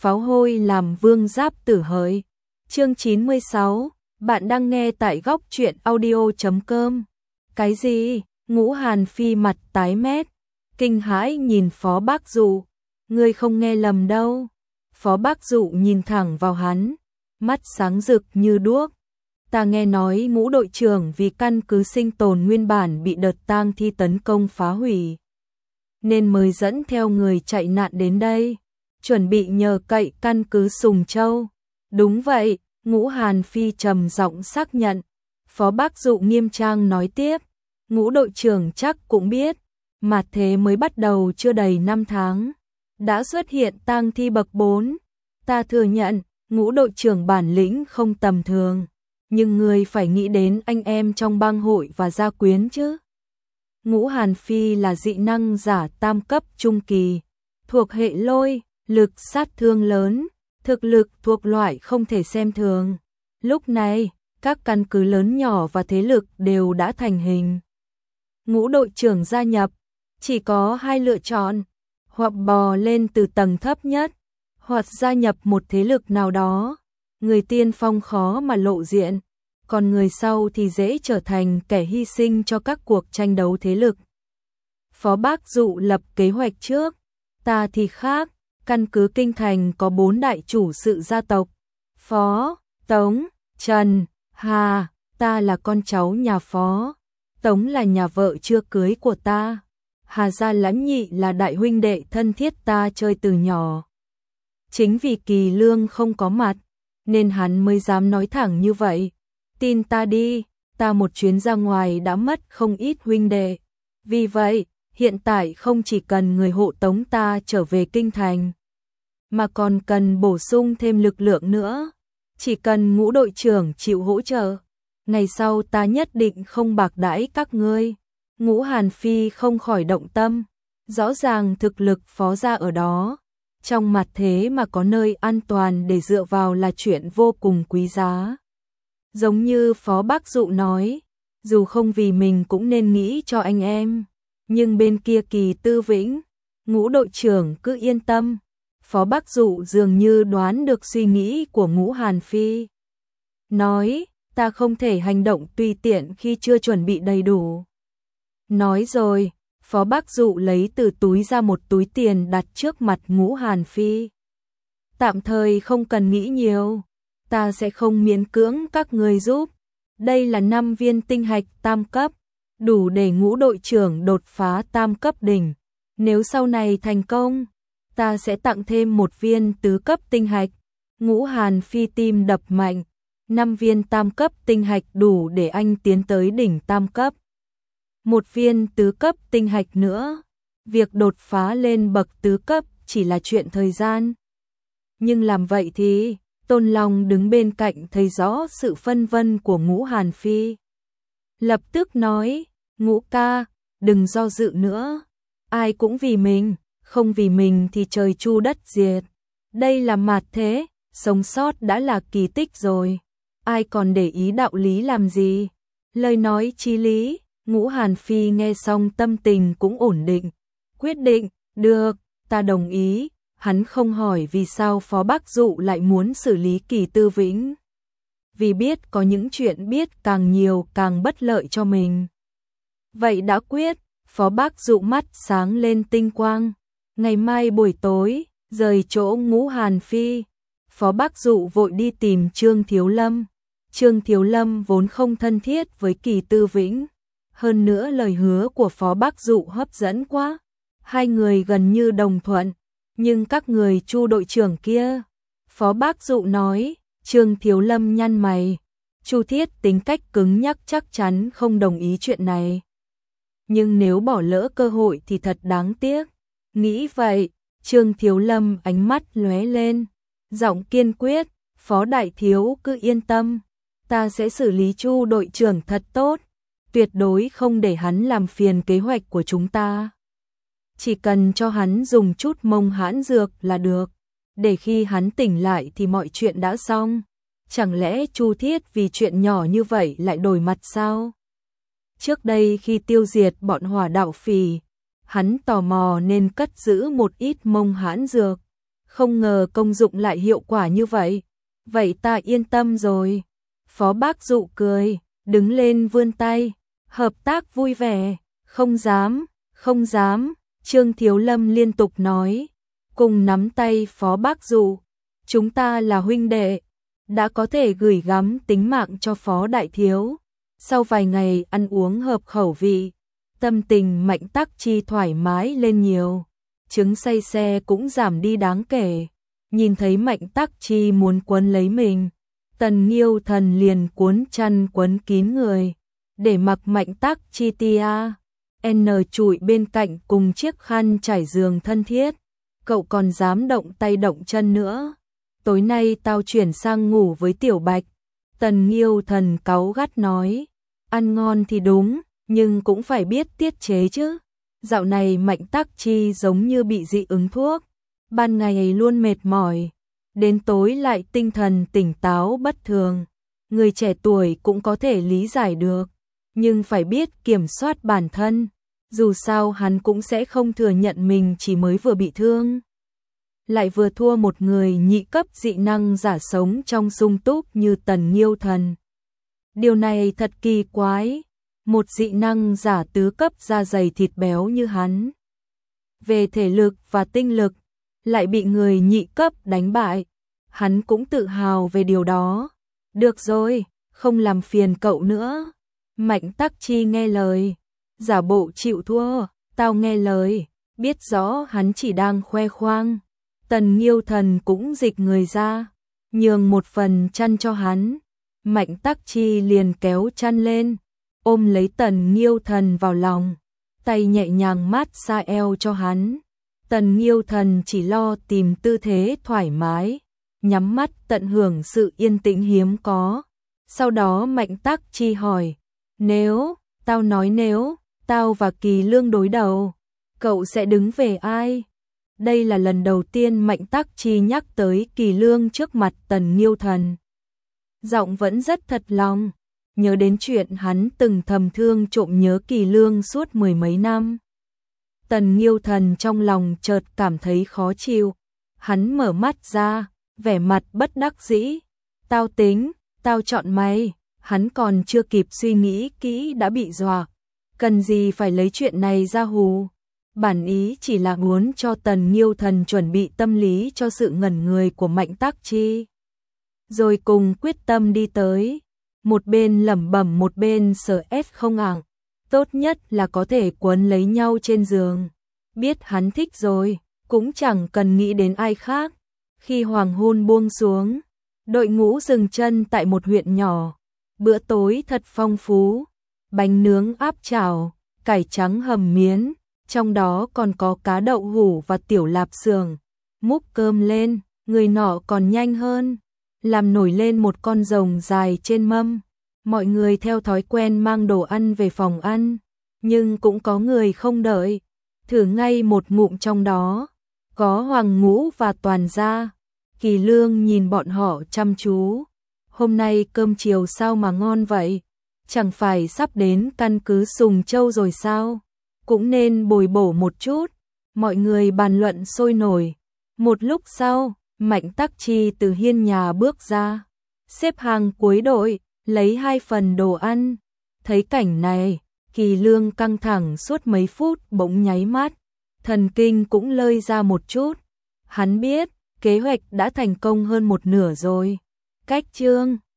pháo hôi làm vương giáp tử hỡi. Chương 96, bạn đang nghe tại góc truyện audio.com. Cái gì? Ngũ Hàn Phi mặt tái mét, kinh hãi nhìn Phó Bác Dụ. Ngươi không nghe lầm đâu. Phó Bác Dụ nhìn thẳng vào hắn, mắt sáng rực như đuốc. Ta nghe nói Ngũ đội trưởng vì căn cứ sinh tồn nguyên bản bị đợt tang thi tấn công phá hủy, nên mới dẫn theo người chạy nạn đến đây, chuẩn bị nhờ cậy căn cứ Sùng Châu. Đúng vậy, Ngũ Hàn Phi trầm giọng xác nhận. Phó Bác Dụ nghiêm trang nói tiếp, Ngũ đội trưởng chắc cũng biết, mà thế mới bắt đầu chưa đầy 5 tháng, đã xuất hiện tang thi bậc 4. Ta thừa nhận, Ngũ đội trưởng bản lĩnh không tầm thường, nhưng người phải nghĩ đến anh em trong bang hội và gia quyến chứ. Ngũ Hàn Phi là dị năng giả tam cấp trung kỳ, thuộc hệ lôi, lực sát thương lớn, thực lực thuộc loại không thể xem thường. Lúc này, các căn cứ lớn nhỏ và thế lực đều đã thành hình. Ngũ đội trưởng gia nhập, chỉ có hai lựa chọn, hoặc bò lên từ tầng thấp nhất, hoặc gia nhập một thế lực nào đó. Người tiên phong khó mà lộ diện, còn người sau thì dễ trở thành kẻ hy sinh cho các cuộc tranh đấu thế lực. Phó Bác Dụ lập kế hoạch trước, ta thì khác, căn cứ Kinh Thành có 4 đại chủ sự gia tộc, Phó, Tống, Trần, Hà, ta là con cháu nhà Phó, Tống là nhà vợ chưa cưới của ta, Hà gia Lãnh Nhị là đại huynh đệ thân thiết ta chơi từ nhỏ. Chính vì Kỳ Lương không có mặt, nên hắn mới dám nói thẳng như vậy. Tin ta đi, ta một chuyến ra ngoài đã mất không ít huynh đệ. Vì vậy, hiện tại không chỉ cần người hộ tống ta trở về Kinh Thành, mà còn cần bổ sung thêm lực lượng nữa. Chỉ cần Ngũ đội trưởng chịu hỗ trợ, ngày sau ta nhất định không bạc đãi các ngươi. Ngũ Hàn Phi không khỏi động tâm, rõ ràng thực lực Phó gia ở đó, trong mặt thế mà có nơi an toàn để dựa vào là chuyện vô cùng quý giá. Giống như Phó Bác Dụ nói, dù không vì mình cũng nên nghĩ cho anh em, nhưng bên kia Kỳ Tư Vĩnh, Ngũ đội trưởng cứ yên tâm. Phó Bác Dụ dường như đoán được suy nghĩ của Ngũ Hàn Phi, nói, ta không thể hành động tùy tiện khi chưa chuẩn bị đầy đủ. Nói rồi, Phó Bác Dụ lấy từ túi ra một túi tiền đặt trước mặt Ngũ Hàn Phi. Tạm thời không cần nghĩ nhiều, ta sẽ không miễn cưỡng các người giúp. Đây là 5 viên tinh hạch tam cấp, đủ để Ngũ đội trưởng đột phá tam cấp đỉnh. Nếu sau này thành công, ta sẽ tặng thêm 1 viên tứ cấp tinh hạch. Ngũ Hàn Phi tim đập mạnh, 5 viên tam cấp tinh hạch đủ để anh tiến tới đỉnh tam cấp. 1 viên tứ cấp tinh hạch nữa, việc đột phá lên bậc tứ cấp chỉ là chuyện thời gian. Nhưng làm vậy thì, Tôn Long đứng bên cạnh thấy rõ sự phân vân của Ngũ Hàn Phi. Lập tức nói, Ngũ ca, đừng do dự nữa, ai cũng vì mình, không vì mình thì trời chu đất diệt. Đây là mạt thế, sống sót đã là kỳ tích rồi, ai còn để ý đạo lý làm gì. Lời nói chí lý. Ngũ Hàn Phi nghe xong tâm tình cũng ổn định, quyết định, được, ta đồng ý. Hắn không hỏi vì sao Phó Bác Dụ lại muốn xử lý Kỳ Tư Vĩnh, vì biết có những chuyện biết càng nhiều càng bất lợi cho mình. Vậy đã quyết, Phó Bác Dụ mắt sáng lên tinh quang. Ngày mai buổi tối, rời chỗ Ngũ Hàn Phi, Phó Bác Dụ vội đi tìm Trương Thiếu Lâm. Trương Thiếu Lâm vốn không thân thiết với Kỳ Tư Vĩnh, hơn nữa lời hứa của Phó Bác Dụ hấp dẫn quá, hai người gần như đồng thuận. Nhưng các người Chu đội trưởng kia, Phó Bác Dụ nói. Trương Thiếu Lâm nhăn mày, Chu Thiết tính cách cứng nhắc chắc chắn không đồng ý chuyện này. Nhưng nếu bỏ lỡ cơ hội thì thật đáng tiếc. Nghĩ vậy, Trương Thiếu Lâm ánh mắt lóe lên, giọng kiên quyết, Phó đại thiếu cứ yên tâm, ta sẽ xử lý Chu đội trưởng thật tốt, tuyệt đối không để hắn làm phiền kế hoạch của chúng ta. Chỉ cần cho hắn dùng chút mông hãn dược là được, để khi hắn tỉnh lại thì mọi chuyện đã xong. Chẳng lẽ Chu Thiết vì chuyện nhỏ như vậy lại đổi mặt sao? Trước đây khi tiêu diệt bọn Hỏa Đạo Phỉ, hắn tò mò nên cất giữ một ít mông hãn dược, không ngờ công dụng lại hiệu quả như vậy. Vậy ta yên tâm rồi. Phó Bác Dụ cười, đứng lên vươn tay, hợp tác vui vẻ. Không dám, không dám, Trương Thiếu Lâm liên tục nói, cùng nắm tay Phó Bác Dụ. Chúng ta là huynh đệ, đã có thể gửi gắm tính mạng cho Phó Đại Thiếu. Sau vài ngày ăn uống hợp khẩu vị, tâm tình Mạnh Tắc Chi thoải mái lên nhiều, chứng say xe cũng giảm đi đáng kể. Nhìn thấy Mạnh Tắc Chi muốn quấn lấy mình, Tần Nghiêu Thần liền cuốn chăn quấn kín người, để mặc Mạnh Tắc Chi tia N trụi bên cạnh cùng chiếc khăn trải giường thân thiết. Cậu còn dám động tay động chân nữa. Tối nay tao chuyển sang ngủ với Tiểu Bạch. Tần Nghiêu Thần cáu gắt nói. Ăn ngon thì đúng, nhưng cũng phải biết tiết chế chứ. Dạo này Mạnh Tắc Chi giống như bị dị ứng thuốc. Ban ngày luôn mệt mỏi, đến tối lại tinh thần tỉnh táo bất thường. Người trẻ tuổi cũng có thể lý giải được, nhưng phải biết kiểm soát bản thân. Dù sao hắn cũng sẽ không thừa nhận mình chỉ mới vừa bị thương, lại vừa thua một người nhị cấp dị năng giả sống trong sung túc như Tần Nghiêu Thần. Điều này thật kỳ quái, một dị năng giả tứ cấp da dày thịt béo như hắn, về thể lực và tinh lực, lại bị người nhị cấp đánh bại. Hắn cũng tự hào về điều đó. Được rồi, không làm phiền cậu nữa. Mạnh Tắc Chi nghe lời, giả bộ chịu thua. Tao nghe lời, biết rõ hắn chỉ đang khoe khoang. Tần Nghiêu Thần cũng dịch người ra, nhường một phần chăn cho hắn. Mạnh Tắc Chi liền kéo chăn lên, ôm lấy Tần Nghiêu Thần vào lòng, tay nhẹ nhàng mát xa eo cho hắn. Tần Nghiêu Thần chỉ lo tìm tư thế thoải mái, nhắm mắt tận hưởng sự yên tĩnh hiếm có. Sau đó Mạnh Tắc Chi hỏi, nếu tao và Kỳ Lương đối đầu, cậu sẽ đứng về ai? Đây là lần đầu tiên Mạnh Tắc Chi nhắc tới Kỳ Lương trước mặt Tần Nghiêu Thần. Giọng vẫn rất thật lòng, nhớ đến chuyện hắn từng thầm thương trộm nhớ Kỳ Lương suốt mười mấy năm. Tần Nghiêu Thần trong lòng chợt cảm thấy khó chịu, hắn mở mắt ra, vẻ mặt bất đắc dĩ. Tao chọn mày. Hắn còn chưa kịp suy nghĩ kỹ đã bị dọa, cần gì phải lấy chuyện này ra hù. Bản ý chỉ là muốn cho Tần Nghiêu Thần chuẩn bị tâm lý cho sự ngẩn người của Mạnh Tắc Chi, rồi cùng quyết tâm đi tới. Một bên lẩm bẩm một bên sờ ép không ảng, tốt nhất là có thể quấn lấy nhau trên giường. Biết hắn thích rồi, cũng chẳng cần nghĩ đến ai khác. Khi hoàng hôn buông xuống, đội ngũ dừng chân tại một huyện nhỏ. Bữa tối thật phong phú, bánh nướng áp chảo, cải trắng hầm miến, trong đó còn có cá đậu hủ và tiểu lạp xưởng. Múc cơm lên, người nọ còn nhanh hơn, làm nổi lên một con rồng dài trên mâm. Mọi người theo thói quen mang đồ ăn về phòng ăn, nhưng cũng có người không đợi, thử ngay một ngụm trong đó. Có Hoàng Ngũ và Toàn gia. Kỳ Lương nhìn bọn họ chăm chú. Hôm nay cơm chiều sao mà ngon vậy? Chẳng phải sắp đến căn cứ Sùng Châu rồi sao? Cũng nên bồi bổ một chút. Mọi người bàn luận sôi nổi. Một lúc sau, Mạnh Tắc Chi từ hiên nhà bước ra, xếp hàng cuối đội, lấy 2 phần đồ ăn. Thấy cảnh này, Kỳ Lương căng thẳng suốt mấy phút bỗng nháy mắt, thần kinh cũng lơi ra một chút. Hắn biết, kế hoạch đã thành công hơn một nửa rồi. Cách chương